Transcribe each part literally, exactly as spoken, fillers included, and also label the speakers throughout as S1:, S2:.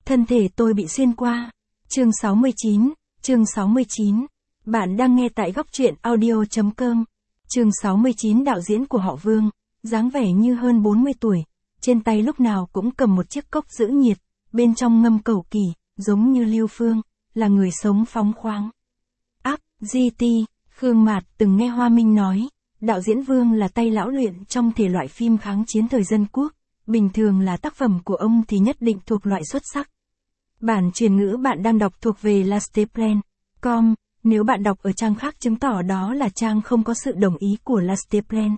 S1: Thân thể tôi bị xuyên qua. Chương sáu mươi chín, chương sáu mươi chín. Bạn đang nghe tại góc truyện audio.com. Chương sáu mươi chín. Đạo diễn của họ Vương, dáng vẻ như hơn bốn mươi tuổi, trên tay lúc nào cũng cầm một chiếc cốc giữ nhiệt, bên trong ngâm cẩu kỳ, giống như Lưu Phương, là người sống phóng khoáng. Áp, giê tê, Khương Mạt từng nghe Hoa Minh nói, đạo diễn Vương là tay lão luyện trong thể loại phim kháng chiến thời dân quốc, bình thường là tác phẩm của ông thì nhất định thuộc loại xuất sắc. Bản truyền ngữ bạn đang đọc thuộc về lasteplan chấm com, nếu bạn đọc ở trang khác chứng tỏ đó là trang không có sự đồng ý của Lasteplan.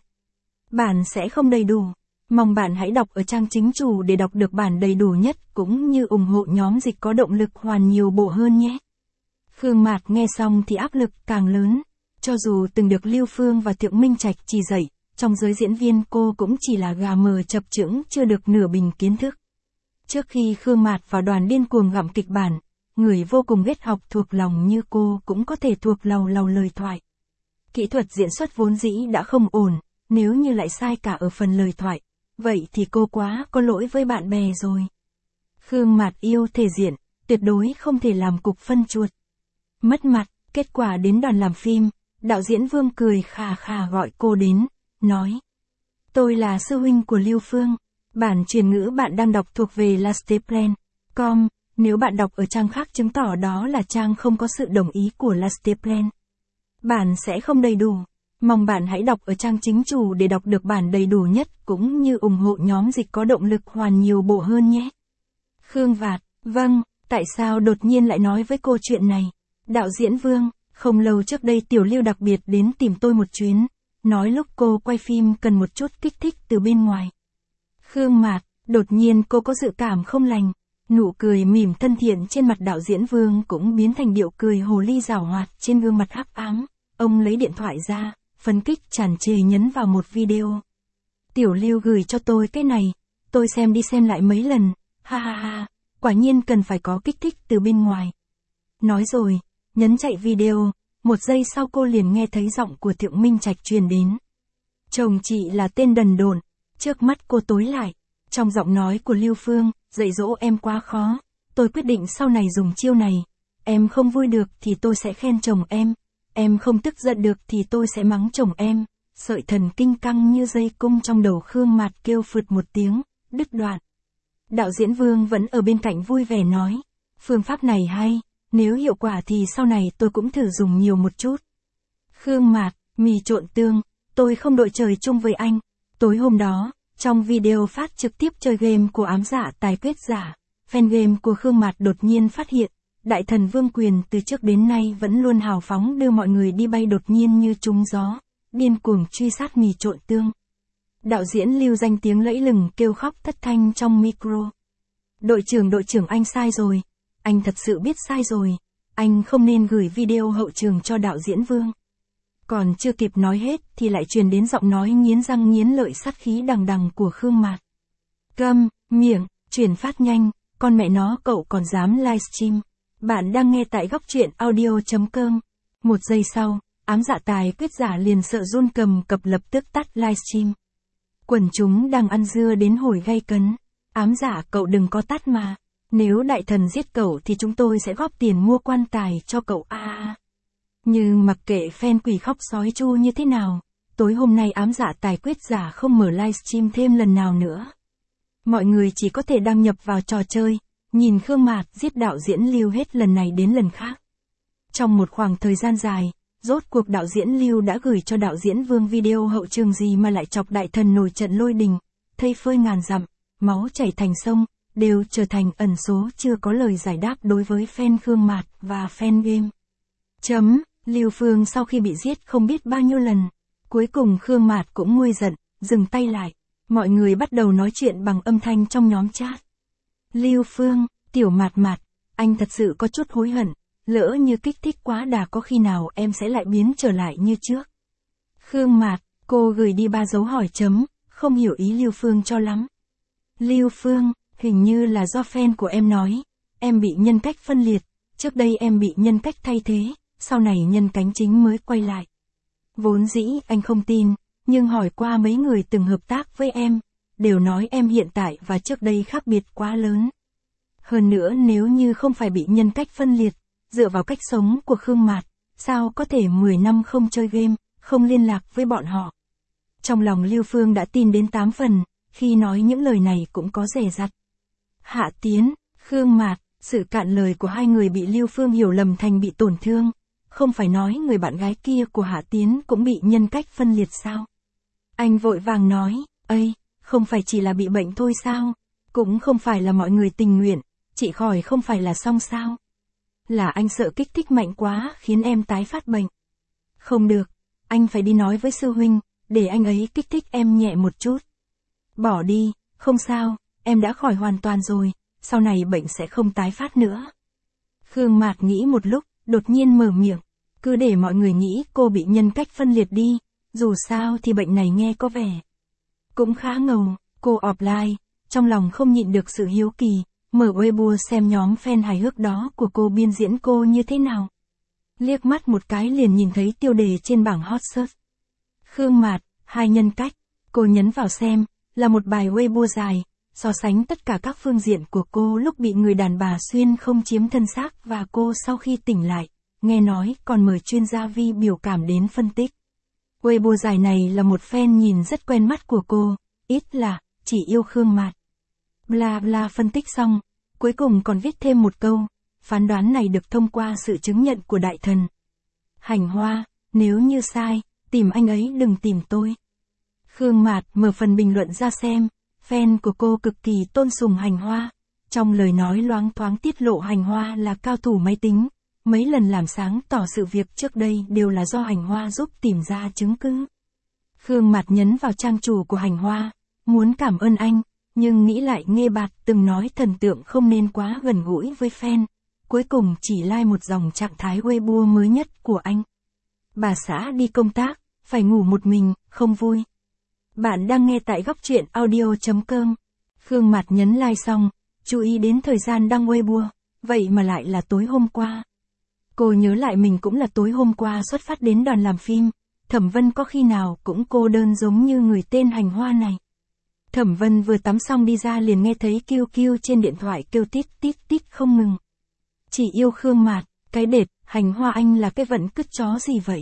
S1: Bản sẽ không đầy đủ. Mong bạn hãy đọc ở trang chính chủ để đọc được bản đầy đủ nhất cũng như ủng hộ nhóm dịch có động lực hoàn nhiều bộ hơn nhé. Khương Mạt nghe xong thì áp lực càng lớn. Cho dù từng được Lưu Phương và Thượng Minh Trạch chỉ dạy, trong giới diễn viên cô cũng chỉ là gà mờ chập chững chưa được nửa bình kiến thức. Trước khi Khương Mạt vào đoàn điên cuồng gặm kịch bản, người vô cùng ghét học thuộc lòng như cô cũng có thể thuộc lầu lầu lời thoại. Kỹ thuật diễn xuất vốn dĩ đã không ổn, nếu như lại sai cả ở phần lời thoại, vậy thì cô quá có lỗi với bạn bè rồi. Khương Mạt yêu thể diện, tuyệt đối không thể làm cục phân chuột. Mất mặt, kết quả đến đoàn làm phim, đạo diễn Vương cười khà khà gọi cô đến, nói: "Tôi là sư huynh của Lưu Phương, bản truyền ngữ bạn đang đọc thuộc về lasteplan chấm com, nếu bạn đọc ở trang khác chứng tỏ đó là trang không có sự đồng ý của Lasteplan. Bản sẽ không đầy đủ. Mong bạn hãy đọc ở trang chính chủ để đọc được bản đầy đủ nhất cũng như ủng hộ nhóm dịch có động lực hoàn nhiều bộ hơn nhé." Khương Vạt: "Vâng, tại sao đột nhiên lại nói với cô chuyện này?" Đạo diễn Vương: "Không lâu trước đây Tiểu Lưu đặc biệt đến tìm tôi một chuyến, nói lúc cô quay phim cần một chút kích thích từ bên ngoài." Khương Mạt: "Đột nhiên cô có dự cảm không lành." Nụ cười mỉm thân thiện trên mặt đạo diễn Vương cũng biến thành điệu cười hồ ly giảo hoạt trên gương mặt hắc ám. Ông lấy điện thoại ra, phấn kích tràn trề nhấn vào một video. "Tiểu Lưu gửi cho tôi cái này, tôi xem đi xem lại mấy lần, ha ha ha, quả nhiên cần phải có kích thích từ bên ngoài." Nói rồi, nhấn chạy video, một giây sau cô liền nghe thấy giọng của Thượng Minh Trạch truyền đến. "Chồng chị là tên đần độn." Trước mắt cô tối lại, trong giọng nói của Lưu Phương: "Dạy dỗ em quá khó, tôi quyết định sau này dùng chiêu này, em không vui được thì tôi sẽ khen chồng em, em không tức giận được thì tôi sẽ mắng chồng em." Sợi thần kinh căng như dây cung trong đầu Khương Mạt kêu phượt một tiếng, đứt đoạn. Đạo diễn Vương vẫn ở bên cạnh vui vẻ nói: "Phương pháp này hay, nếu hiệu quả thì sau này tôi cũng thử dùng nhiều một chút." Khương Mạt: "Mì trộn tương, tôi không đội trời chung với anh." Tối hôm đó, trong video phát trực tiếp chơi game của ám dạ tài quyết giả, fan game của Khương Mạt đột nhiên phát hiện, đại thần Vương Quyền từ trước đến nay vẫn luôn hào phóng đưa mọi người đi bay đột nhiên như trúng gió, điên cuồng truy sát mì trộn tương. Đạo diễn Lưu danh tiếng lẫy lừng kêu khóc thất thanh trong micro. "Đội trưởng đội trưởng anh sai rồi, anh thật sự biết sai rồi, anh không nên gửi video hậu trường cho đạo diễn Vương." Còn chưa kịp nói hết thì lại truyền đến giọng nói nghiến răng nghiến lợi sát khí đằng đằng của Khương Mạt. "Câm miệng, chuyển phát nhanh, con mẹ nó cậu còn dám livestream." Bạn đang nghe tại góc truyện audio.com. Một giây sau, ám dạ tài quyết giả liền sợ run cầm cập lập tức tắt livestream. Quần chúng đang ăn dưa đến hồi gay cấn. "Ám dạ cậu đừng có tắt mà. Nếu đại thần giết cậu thì chúng tôi sẽ góp tiền mua quan tài cho cậu a à. Nhưng mặc kệ fan quỷ khóc sói chu như thế nào, tối hôm nay ám dạ tài quyết giả không mở livestream thêm lần nào nữa. Mọi người chỉ có thể đăng nhập vào trò chơi, nhìn Khương Mạt giết đạo diễn Lưu hết lần này đến lần khác. Trong một khoảng thời gian dài, rốt cuộc đạo diễn Lưu đã gửi cho đạo diễn Vương video hậu trường gì mà lại chọc đại thần nổi trận lôi đình, thây phơi ngàn dặm, máu chảy thành sông, đều trở thành ẩn số chưa có lời giải đáp đối với fan Khương Mạt và fan game. Chấm. Lưu Phương sau khi bị giết không biết bao nhiêu lần, cuối cùng Khương Mạt cũng nguôi giận, dừng tay lại. Mọi người bắt đầu nói chuyện bằng âm thanh trong nhóm chat. "Lưu Phương, Tiểu Mạt Mạt, anh thật sự có chút hối hận, lỡ như kích thích quá đà có khi nào em sẽ lại biến trở lại như trước." Khương Mạt: "Cô gửi đi ba dấu hỏi chấm, không hiểu ý Lưu Phương cho lắm." Lưu Phương: "Hình như là do fan của em nói, em bị nhân cách phân liệt, trước đây em bị nhân cách thay thế, sau này nhân cánh chính mới quay lại. Vốn dĩ anh không tin, nhưng hỏi qua mấy người từng hợp tác với em, đều nói em hiện tại và trước đây khác biệt quá lớn. Hơn nữa nếu như không phải bị nhân cách phân liệt, dựa vào cách sống của Khương Mạt, sao có thể mười năm không chơi game, không liên lạc với bọn họ. Trong lòng Lưu Phương đã tin đến tám phần, khi nói những lời này cũng có dè dặt. Hạ Tiến, Khương Mạt, sự cạn lời của hai người bị Lưu Phương hiểu lầm thành bị tổn thương. Không phải nói người bạn gái kia của Hạ Tiến cũng bị nhân cách phân liệt sao? Anh vội vàng nói, ây, không phải chỉ là bị bệnh thôi sao? Cũng không phải là mọi người tình nguyện, chị khỏi không phải là xong sao? Là anh sợ kích thích mạnh quá khiến em tái phát bệnh. Không được, anh phải đi nói với sư huynh, để anh ấy kích thích em nhẹ một chút. Bỏ đi, không sao, em đã khỏi hoàn toàn rồi, sau này bệnh sẽ không tái phát nữa. Khương Mạt nghĩ một lúc, đột nhiên mở miệng, cứ để mọi người nghĩ cô bị nhân cách phân liệt đi, dù sao thì bệnh này nghe có vẻ cũng khá ngầu. Cô offline, trong lòng không nhịn được sự hiếu kỳ, mở Weibo xem nhóm fan hài hước đó của cô biên diễn cô như thế nào. Liếc mắt một cái liền nhìn thấy tiêu đề trên bảng hot search. Khương Mạt, hai nhân cách, cô nhấn vào xem, là một bài Weibo dài, so sánh tất cả các phương diện của cô lúc bị người đàn bà xuyên không chiếm thân xác và cô sau khi tỉnh lại, nghe nói còn mời chuyên gia vi biểu cảm đến phân tích. Weibo dài này là một fan nhìn rất quen mắt của cô, ít là, chỉ yêu Khương Mạt. Bla bla phân tích xong, cuối cùng còn viết thêm một câu, phán đoán này được thông qua sự chứng nhận của đại thần. Hành Hoa, nếu như sai, tìm anh ấy đừng tìm tôi. Khương Mạt mở phần bình luận ra xem, fan của cô cực kỳ tôn sùng Hành Hoa, trong lời nói loáng thoáng tiết lộ Hành Hoa là cao thủ máy tính, mấy lần làm sáng tỏ sự việc trước đây đều là do Hành Hoa giúp tìm ra chứng cứ. Khương Mạt nhấn vào trang chủ của Hành Hoa, muốn cảm ơn anh, nhưng nghĩ lại Nghê Bạt từng nói thần tượng không nên quá gần gũi với fan, cuối cùng chỉ like một dòng trạng thái Weibo mới nhất của anh. Bà xã đi công tác, phải ngủ một mình, không vui. Bạn đang nghe tại góc truyện audio chấm com. Khương Mạt nhấn like xong, chú ý đến thời gian đăng Weibo, vậy mà lại là tối hôm qua. Cô nhớ lại mình cũng là tối hôm qua xuất phát đến đoàn làm phim, Thẩm Vân có khi nào cũng cô đơn giống như người tên Hành Hoa này. Thẩm Vân vừa tắm xong đi ra liền nghe thấy kêu kêu trên điện thoại kêu tít tít tít không ngừng. Chỉ yêu Khương Mạt, cái đệt, Hành Hoa anh là cái vận cứt chó gì vậy?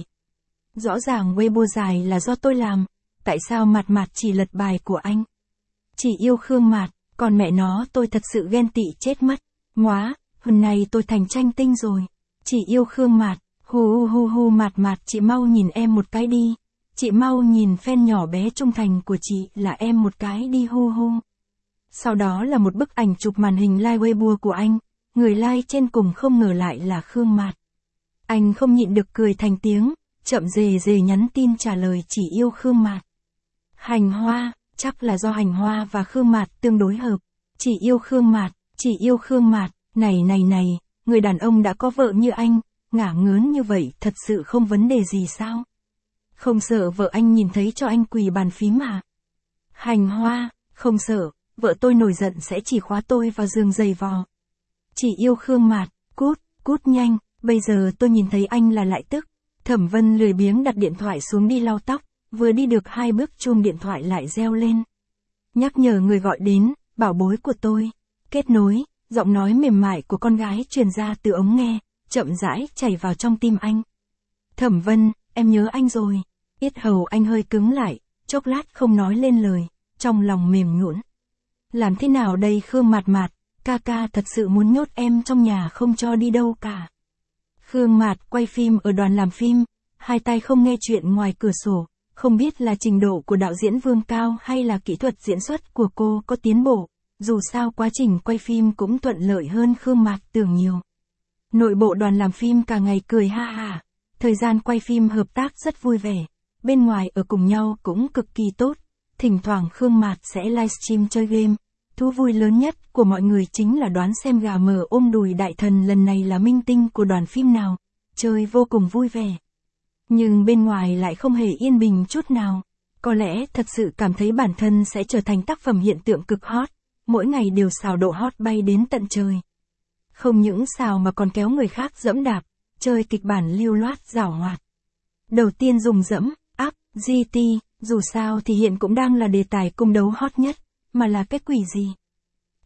S1: Rõ ràng Weibo dài là do tôi làm, tại sao Mạt Mạt chỉ lật bài của anh? Chỉ yêu Khương Mạt, còn mẹ nó tôi thật sự ghen tị chết mất. Móa, hôm nay tôi thành tranh tinh rồi. Chỉ yêu Khương Mạt, hu hu hu Mạt Mạt chị mau nhìn em một cái đi. Chị mau nhìn fan nhỏ bé trung thành của chị là em một cái đi hu hu. Sau đó là một bức ảnh chụp màn hình like Weibo của anh, người like trên cùng không ngờ lại là Khương Mạt. Anh không nhịn được cười thành tiếng, chậm rề rề nhắn tin trả lời chỉ yêu Khương Mạt. Hành Hoa, chắc là do Hành Hoa và Khương Mạt tương đối hợp. Chỉ yêu Khương Mạt, chỉ yêu Khương Mạt, này này này, người đàn ông đã có vợ như anh, ngả ngớn như vậy thật sự không vấn đề gì sao? Không sợ vợ anh nhìn thấy cho anh quỳ bàn phím à? Hành Hoa, không sợ, vợ tôi nổi giận sẽ chỉ khóa tôi vào giường giày vò. Chỉ yêu Khương Mạt, cút, cút nhanh, bây giờ tôi nhìn thấy anh là lại tức. Thẩm Vân lười biếng đặt điện thoại xuống đi lau tóc, vừa đi được hai bước chuông điện thoại lại reo lên. Nhắc nhở người gọi đến, bảo bối của tôi. Kết nối, giọng nói mềm mại của con gái truyền ra từ ống nghe, chậm rãi chảy vào trong tim anh. Thẩm Vân, em nhớ anh rồi. Yết hầu anh hơi cứng lại, chốc lát không nói lên lời, trong lòng mềm nhũn. Làm thế nào đây Khương Mạt Mạt, ca ca thật sự muốn nhốt em trong nhà không cho đi đâu cả. Khương Mạt quay phim ở đoàn làm phim, hai tay không nghe chuyện ngoài cửa sổ, không biết là trình độ của đạo diễn Vương cao hay là kỹ thuật diễn xuất của cô có tiến bộ, dù sao quá trình quay phim cũng thuận lợi hơn Khương Mạt tưởng nhiều. Nội bộ đoàn làm phim cả ngày cười ha ha, thời gian quay phim hợp tác rất vui vẻ, bên ngoài ở cùng nhau cũng cực kỳ tốt, thỉnh thoảng Khương Mạt sẽ livestream chơi game. Thú vui lớn nhất của mọi người chính là đoán xem gà mờ ôm đùi đại thần lần này là minh tinh của đoàn phim nào, chơi vô cùng vui vẻ. Nhưng bên ngoài lại không hề yên bình chút nào, có lẽ thật sự cảm thấy bản thân sẽ trở thành tác phẩm hiện tượng cực hot, mỗi ngày đều xào độ hot bay đến tận trời. Không những xào mà còn kéo người khác dẫm đạp, chơi kịch bản lưu loát giảo hoạt. Đầu tiên dùng dẫm, áp, giê tê, dù sao thì hiện cũng đang là đề tài cung đấu hot nhất, mà là cái quỷ gì?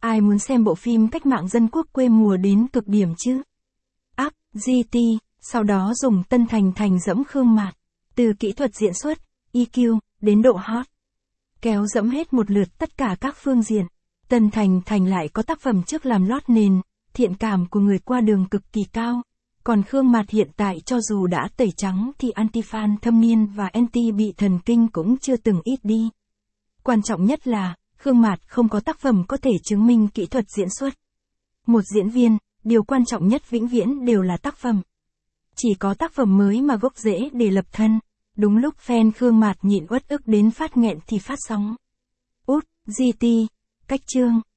S1: Ai muốn xem bộ phim cách mạng dân quốc quê mùa đến cực điểm chứ? Up, giê tê, sau đó dùng Tân Thành Thành dẫm Khương Mạt. Từ kỹ thuật diễn xuất, e quy, đến độ hot. Kéo dẫm hết một lượt tất cả các phương diện. Tân Thành Thành lại có tác phẩm trước làm lót nền, thiện cảm của người qua đường cực kỳ cao. Còn Khương Mạt hiện tại cho dù đã tẩy trắng thì anti-fan thâm niên và anti bị thần kinh cũng chưa từng ít đi. Quan trọng nhất là, Khương Mạt không có tác phẩm có thể chứng minh kỹ thuật diễn xuất. Một diễn viên, điều quan trọng nhất vĩnh viễn đều là tác phẩm. Chỉ có tác phẩm mới mà gốc rễ để lập thân. Đúng lúc fan Khương Mạt nhịn uất ức đến phát nghẹn thì phát sóng. Út, giê tê, cách chương.